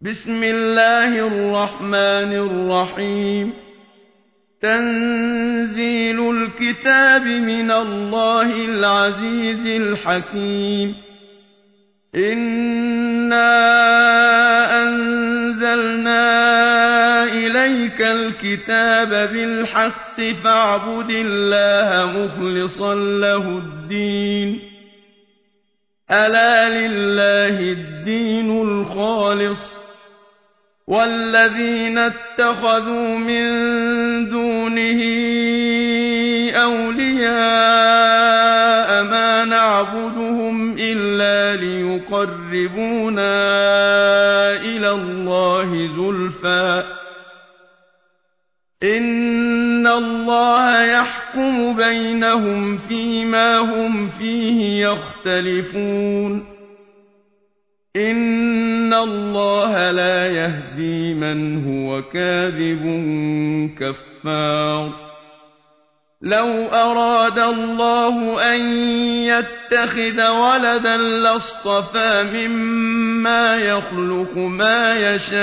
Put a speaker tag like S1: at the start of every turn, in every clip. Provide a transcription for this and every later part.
S1: بسم الله الرحمن الرحيم تنزيل الكتاب من الله العزيز الحكيم إنا أنزلنا إليك الكتاب بالحق فاعبد الله مخلصا له الدين ألا لله الدين الخالص والذين اتخذوا من دونه أولياء ما نعبدهم إلا ليقربونا إلى الله زلفى إن الله يحكم بينهم فيما هم فيه يختلفون إن الله لا يهدي من هو كاذب كفار لو أراد الله أن يتخذ ولدا لاصطفى مما يخلق ما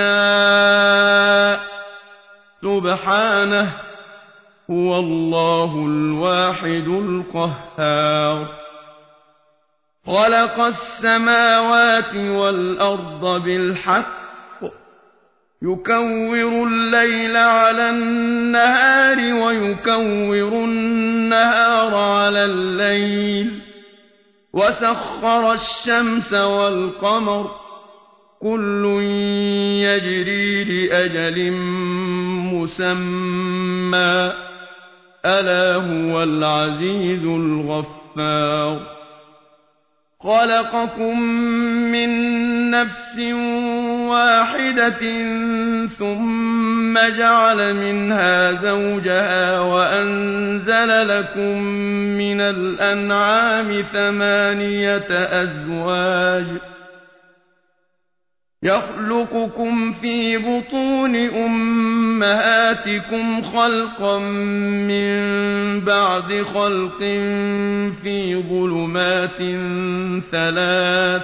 S1: يشاء سبحانه هو الله الواحد القهار خلق السماوات والأرض بالحق يكور الليل على النهار ويكور النهار على الليل وسخر الشمس والقمر كل يجري لأجل مسمى ألا هو العزيز الغفار خلقكم من نفس واحدة ثم جعل منها زوجها وأنزل لكم من الأنعام 8 أزواج يخلقكم في بطون أمهاتكم خلقا من بعد خلق في ظلمات 3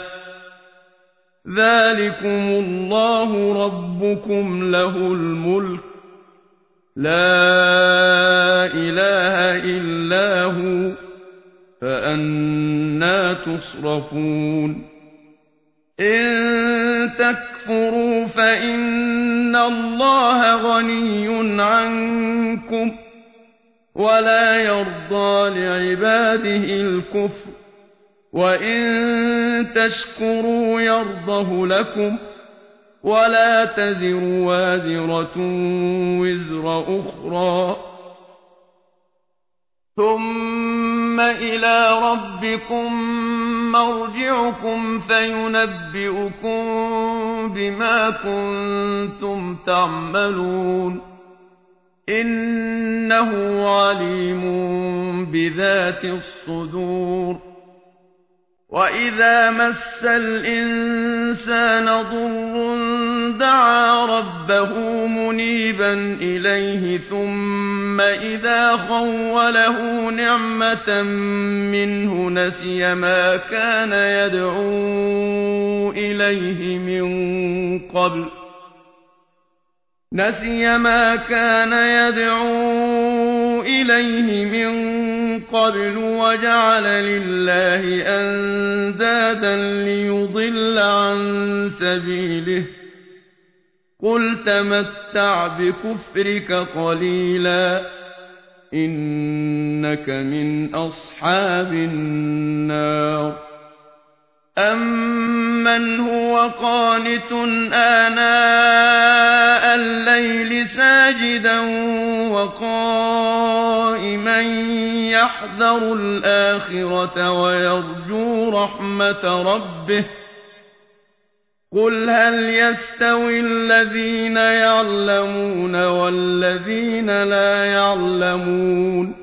S1: ذلكم الله ربكم له الملك لا إله إلا هو فأنى تصرفون إن تكفروا فإن الله غني عنكم ولا يرضى لعباده الكفر وإن تشكروا يرضه لكم ولا تزر وازرة وزر أخرى ثم إلى ربكم مرجعكم فينبئكم بما كنتم تعملون إنه عليم بذات الصدور وإذا مس الإنسان ضر دعا ربه منيبا إليه ثم إذا خوله نعمة منه نسي ما كان يدعو إليه من قبل وجعل لله أندادا ليضل عن سبيله قل تمتع بكفرك قليلا إنك من أصحاب النار أمن هو قانت آناء الليل ساجدا وقائما يحذر الآخرة ويرجو رحمة ربه قل هل يستوي الذين يعلمون والذين لا يعلمون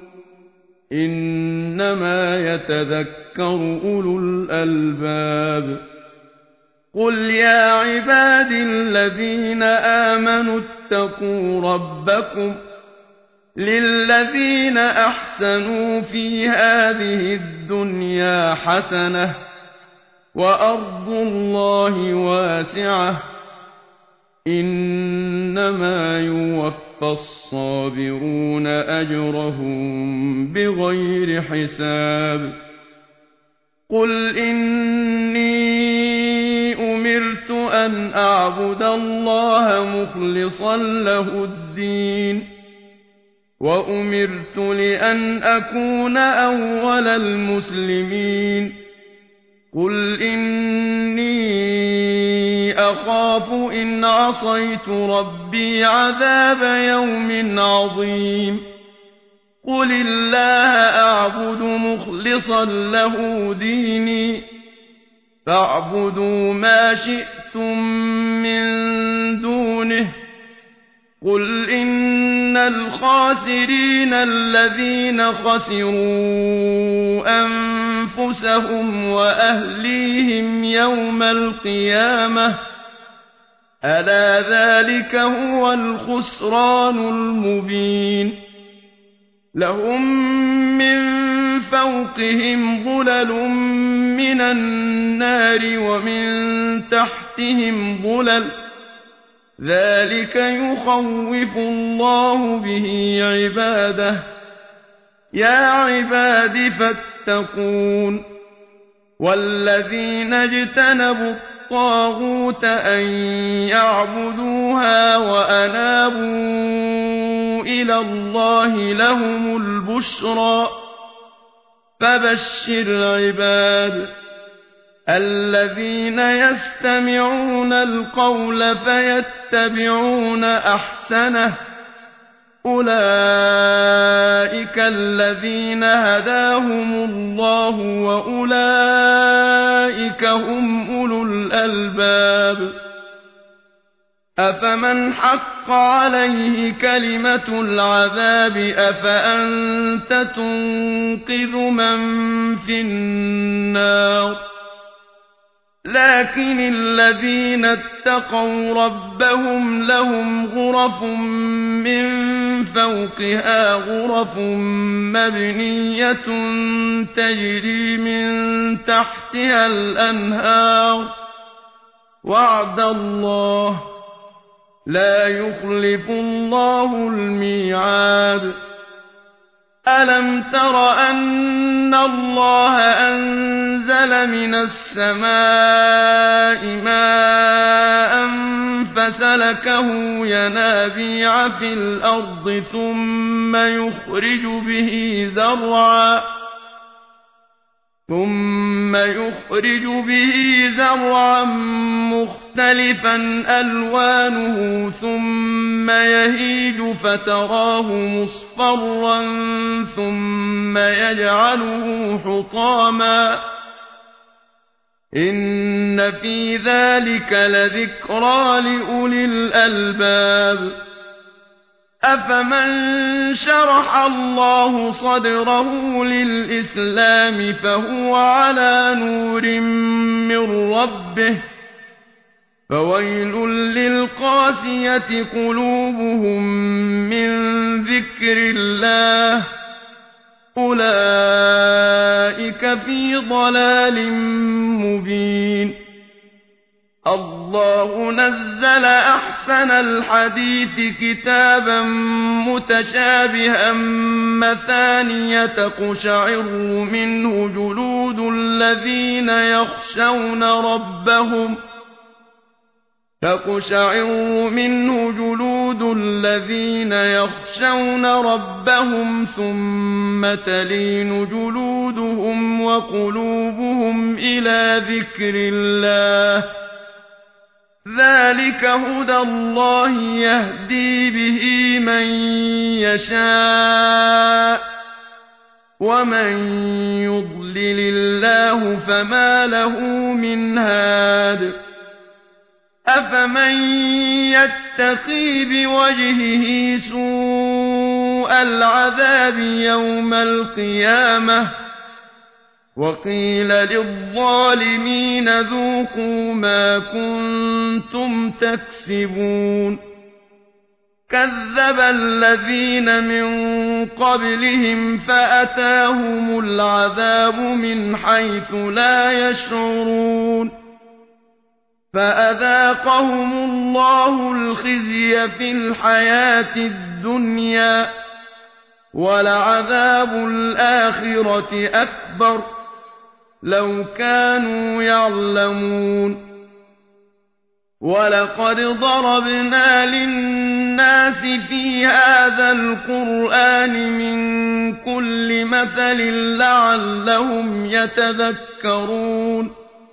S1: إنما يتذكر أولو الألباب قل يا عباد الذين آمنوا اتقوا ربكم للذين أحسنوا في هذه الدنيا حسنة وأرض الله واسعة إنما يوفى الصابرون أجرهم بغير حساب قل إني أمرت أن أعبد الله مخلصا له الدين وأمرت لأن أكون أول المسلمين قل إني أخاف إن عصيت ربي عذاب يوم عظيم قل الله أعبد مخلصا له ديني فاعبدوا ما شئتم من دونه قل إن الخاسرين الذين خسروا أنفسهم وأهليهم يوم القيامة ألا ذلك هو الخسران المبين لهم من فوقهم ظلل من النار ومن تحتهم ظلل ذلك يخوف الله به عباده يا عباد فاتقون والذين اجتنبوا الطاغوت أن يعبدوها وأنابوا إلى الله لهم البشرى فبشر عباد الذين يستمعون القول فيتبعون أحسنه أولئك الذين هداهم الله وأولئك هم أولو الألباب أفمن حق عليه كلمة العذاب أفأنت تنقذ من في النار لكن الذين اتقوا ربهم لهم غرف من فوقها غرف مبنية تجري من تحتها الأنهار وعد الله لا يخلف الله الميعاد ألم تر أن الله أنزل من السماء ماء فسلكه ينابيع في الأرض ثم يخرج به زرعا مختلفا ألوانه ثم يهيج فتراه مصفرا ثم يجعله حطاما إن في ذلك لذكرى لأولي الألباب أفمن شرح الله صدره للإسلام فهو على نور من ربه فويل للقاسية قلوبهم من ذكر الله أولئك في ضلال مبين الله نزل أحسن الحديث كتابا متشابها مثانية تقشعر منه جلود الذين يخشون ربهم ثم تلين جلودهم وقلوبهم إلى ذكر الله ذلك هدى الله يهدي به من يشاء ومن يضلل الله فما له من هاد أفمن يتقي بوجهه سوء العذاب يوم القيامة وقيل للظالمين ذوقوا ما كنتم تكسبون كذب الذين من قبلهم فأتاهم العذاب من حيث لا يشعرون فأذاقهم الله الخزي في الحياة الدنيا ولعذاب الآخرة أكبر لو كانوا يعلمون ولقد ضربنا للناس في هذا القرآن من كل مثل لعلهم يتذكرون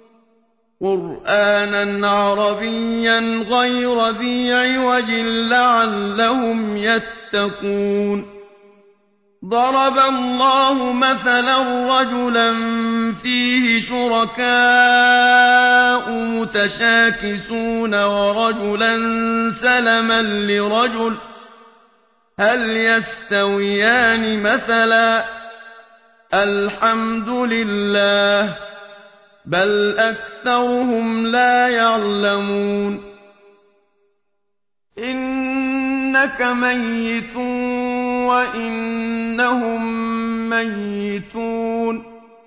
S1: قرآنا عربيا غير ذي عوج لعلهم يتقون ضرب الله مثلا رجلا فيه شركاء متشاكسون ورجلا سلما لرجل هل يستويان مثلا الحمد لله بل أكثرهم لا يعلمون إنك ميت وإنهم ميتون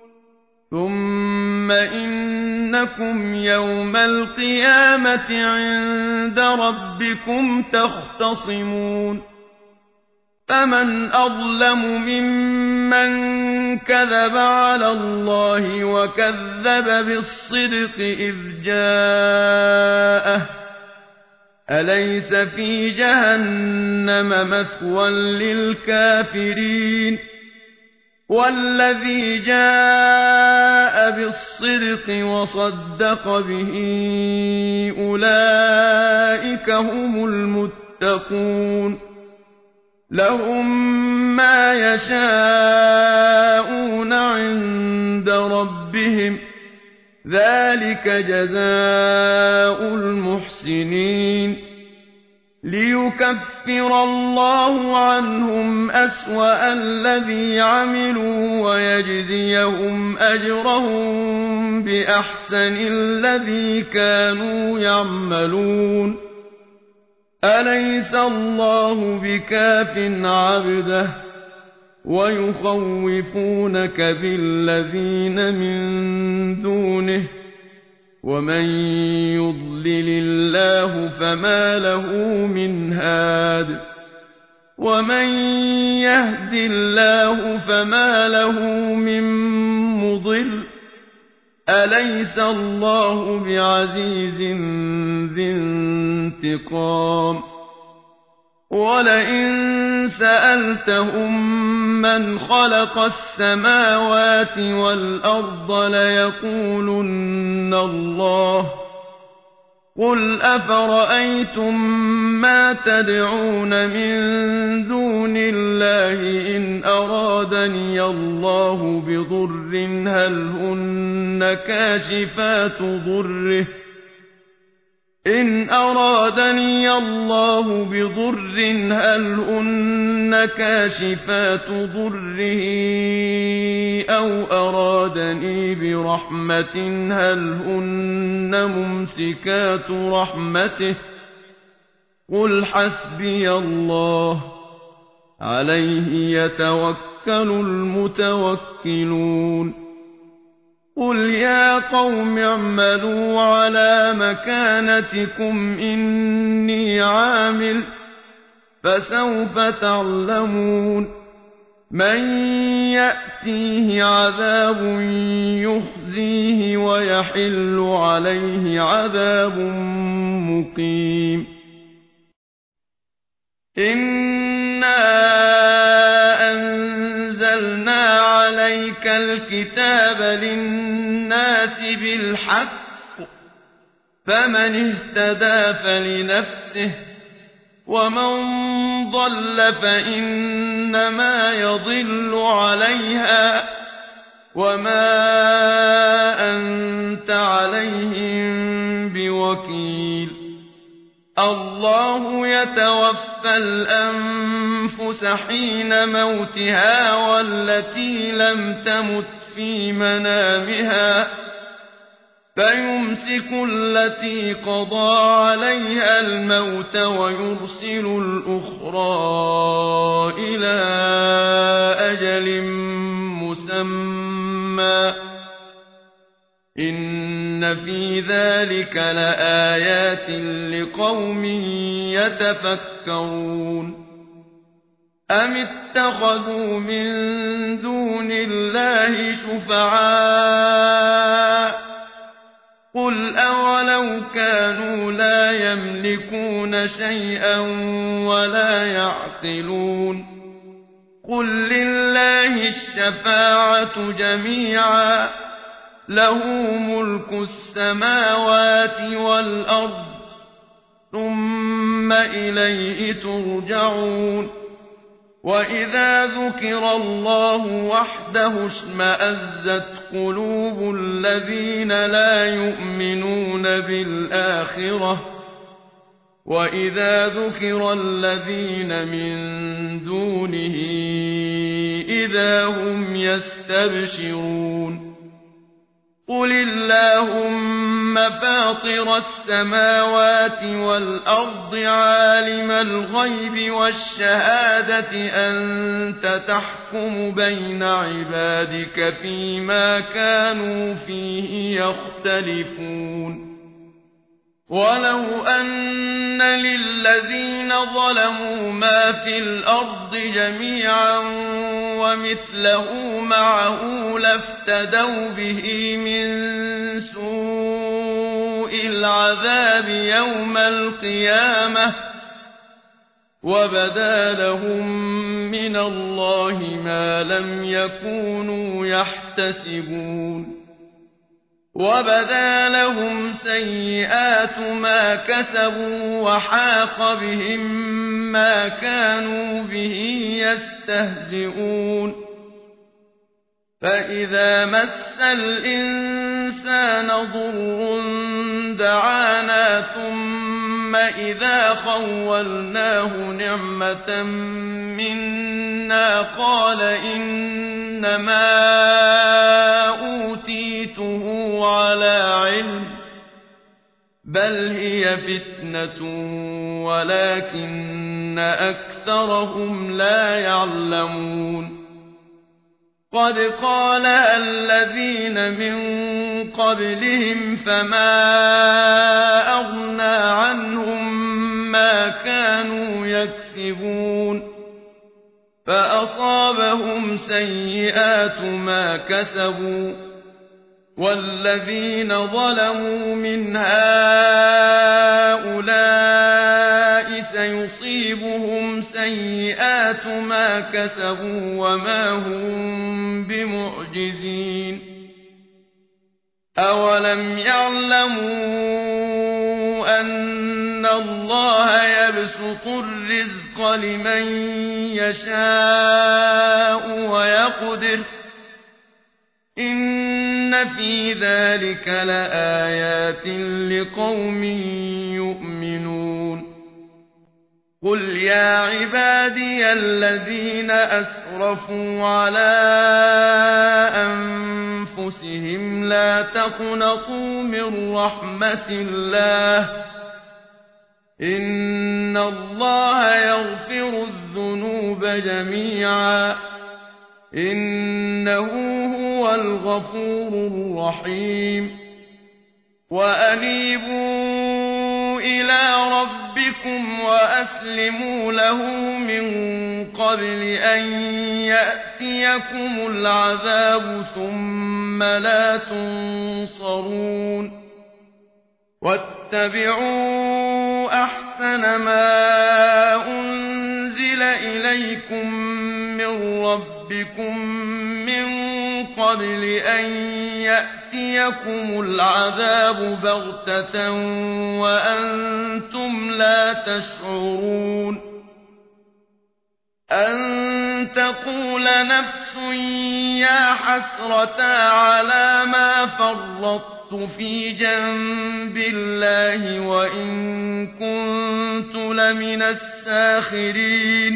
S1: ثم إنكم يوم القيامة عند ربكم تختصمون فمن أظلم ممن كذب على الله وكذب بالصدق إذ جاءه أليس في جهنم مثوى للكافرين والذي جاء بالصدق وصدق به أولئك هم المتقون لهم ما يشاءون عند ربهم ذلك جزاء المحسنين ليكفر الله عنهم أسوأ الذي عملوا ويجزيهم أجرهم بأحسن الذي كانوا يعملون أليس الله بكاف عبده ويخوفونك بالذين من دونه ومن يضلل الله فما له من هاد ومن يهد الله فما له من مضل أليس الله بعزيز ذي انتقام ولئن سألتهم من خلق السماوات والأرض ليقولن الله قل أفرأيتم ما تدعون من دون الله إن أرادني الله بضر هل هن كاشفات ضره إن أرادني الله بضر هل هن كاشفات ضره أو أرادني برحمة هل هن ممسكات رحمته قل حسبي الله عليه يتوكل المتوكلون قل يا قوم اعملوا على مكانتكم إني عامل فسوف تعلمون من يأتيه عذاب يخزيه ويحل عليه عذاب مقيم إنا أنزلنا عليك الكتاب للناس بالحق فمن اهتدى فلنفسه ومن ضل فإنما يضل عليها وما أنت عليهم بوكيل الله يتوفى الأنفس حين موتها والتي لم تمت في منامها فيمسك التي قضى عليها الموت ويرسل الأخرى إلى أجل مسمى إن إن في ذلك لآيات لقوم يتفكرون أم اتخذوا من دون الله شفعاء قل أولو كانوا لا يملكون شيئا ولا يعقلون قل لله الشفاعة جميعا له ملك السماوات والأرض ثم إليه ترجعون وإذا ذكر الله وحده اشمأزت قلوب الذين لا يؤمنون بالآخرة وإذا ذكر الذين من دونه إذا هم يستبشرون قل اللهم فاطر السماوات والأرض عالم الغيب والشهادة أنت تحكم بين عبادك فيما كانوا فيه يختلفون ولو أن للذين ظلموا ما في الأرض جميعا ومثله معه لافتدوا به من سوء العذاب يوم القيامة وبدا لهم من الله ما لم يكونوا يحتسبون وبدا لهم سيئات ما كسبوا وحاق بهم ما كانوا به يستهزئون فإذا مس الإنسان ضر دعانا ثم إذا خولناه نعمة منا قال إنما أوتيته على علم بل هي فتنة ولكن أكثرهم لا يعلمون قد قالها الذين من قبلهم فما أغنى عنهم ما كانوا يكسبون فأصابهم سيئات ما كسبوا والذين ظلموا من هؤلاء سيصيبهم سيئات ما كسبوا وما هم بمعجزين أولم يعلموا أن الله يبسط الرزق لمن يشاء ويقدر إن في ذلك لآيات لقوم يؤمنون قل يا عبادي الذين أسرفوا على أنفسهم لا تقنطوا من رحمة الله إن الله يغفر الذنوب جميعا إنه هو الغفور الرحيم وأنيبوا إلى ربكم وأسلموا له من قبل أن يأتيكم العذاب ثم لا تنصرون واتبعوا أحسن ما أنزل إليكم من ربكم من قبل أن يأتيكم العذاب بغتة وأنتم لا تشعرون أن تقول نفس يا حسرة على ما فرطت في جنب الله وإن كنت لمن الساخرين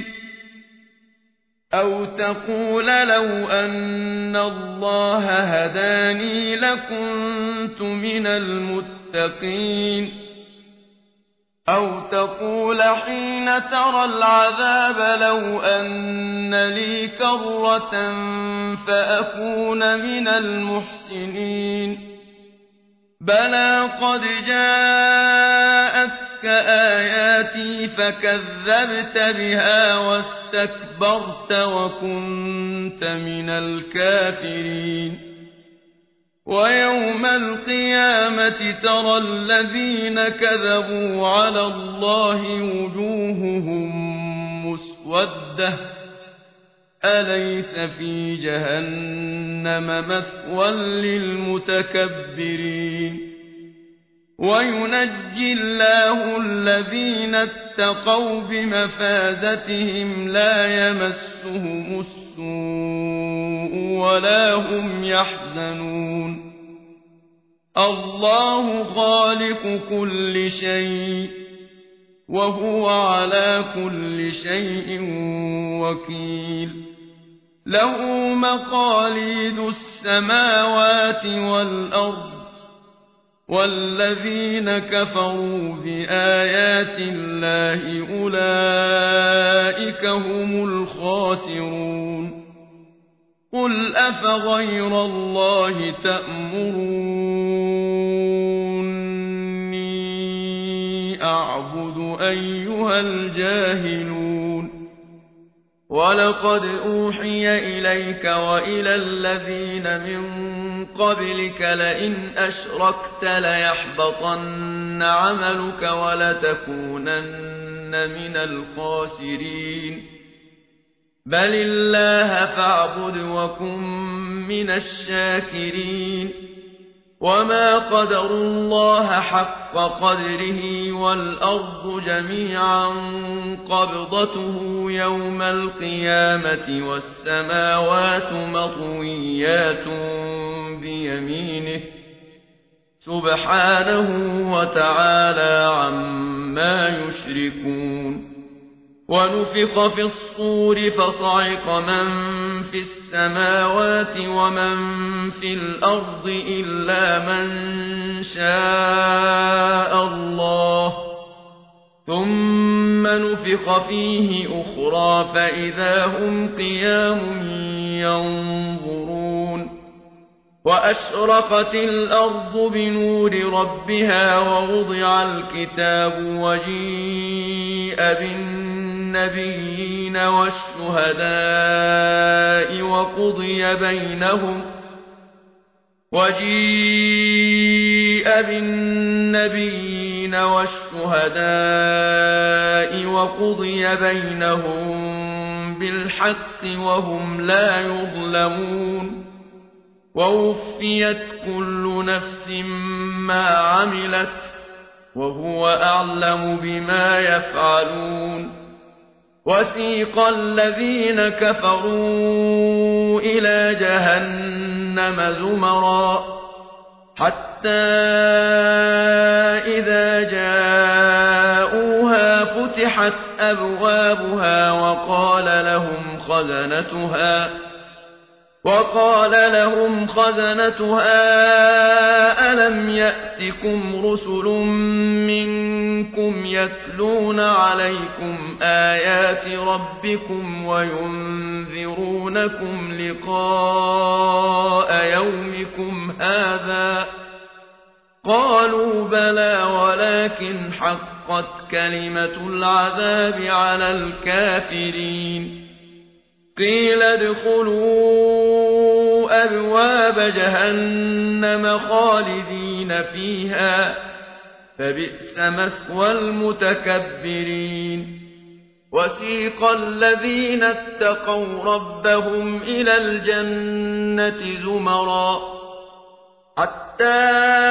S1: أو تقول لو أن الله هداني لكنت من المتقين أو تقول حين ترى العذاب لو أن لي كرة فأكون من المحسنين بلى قد جاءتك آياتي فكذبت بها واستكبرت وكنت من الكافرين ويوم القيامة ترى الذين كذبوا على الله وجوههم مسودة أليس في جهنم مثوى للمتكبرين وينجي الله الذين اتقوا بمفازتهم لا يمسهم السوء ولا هم يحزنون الله خالق كل شيء وهو على كل شيء وكيل له مقاليد السماوات والأرض والذين كفروا بآيات الله أولئك هم الخاسرون قل أفغير الله تأمروني أعبد أيها الجاهلون ولقد أوحي إليك وإلى الذين من قبلك لئن أشركت ليحبطن عملك ولتكونن من الخاسرين بل الله فاعبد وكن من الشاكرين وما قدروا الله حق قدره والأرض جميعا قبضته يوم القيامة والسماوات مطويات بيمينه سبحانه وتعالى عما يشركون ونفخ في الصور فصعق من في السماوات ومن في الأرض إلا من شاء الله ثم نفخ فيه أخرى فإذا هم قيام ينظرون وأشرقت الأرض بنور ربها ووضع الكتاب وجيء بالنبيين والشهداء وقضي بينهم بالحق وهم لا يظلمون ووفيت كل نفس ما عملت وهو أعلم بما يفعلون وسيق الذين كفروا إلى جهنم زمرا حتى إذا جاءوها فتحت أبوابها وقال لهم خزنتها ألم يأتكم رسل منكم يتلون عليكم آيات ربكم وينذرونكم لقاء يومكم هذا قالوا بلى ولكن حقت كلمة العذاب على الكافرين قيل ادخلوا أبواب جهنم خالدين فيها فبئس مثوى المتكبرين وسيق الذين اتقوا ربهم إلى الجنة زمرا حتى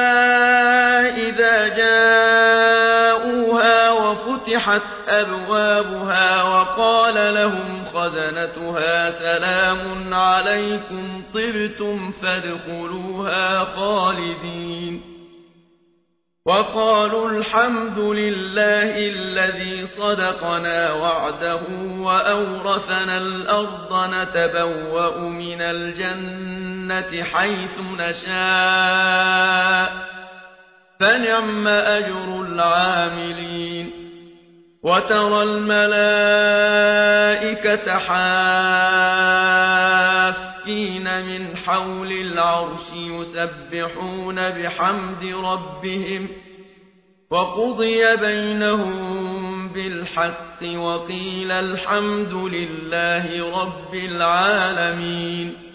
S1: إذا جاءوها وفتحت أبوابها وقال لهم خزنتها سلام عليكم طبتم فادخلوها خالدين وقالوا الحمد لله الذي صدقنا وعده وأورثنا الأرض نتبوأ من الجنة حيث نشاء فنعم أجر العاملين وترى الملائكة حافين من حول العرش يسبحون بحمد ربهم وقضي بينهم بالحق وقيل الحمد لله رب العالمين.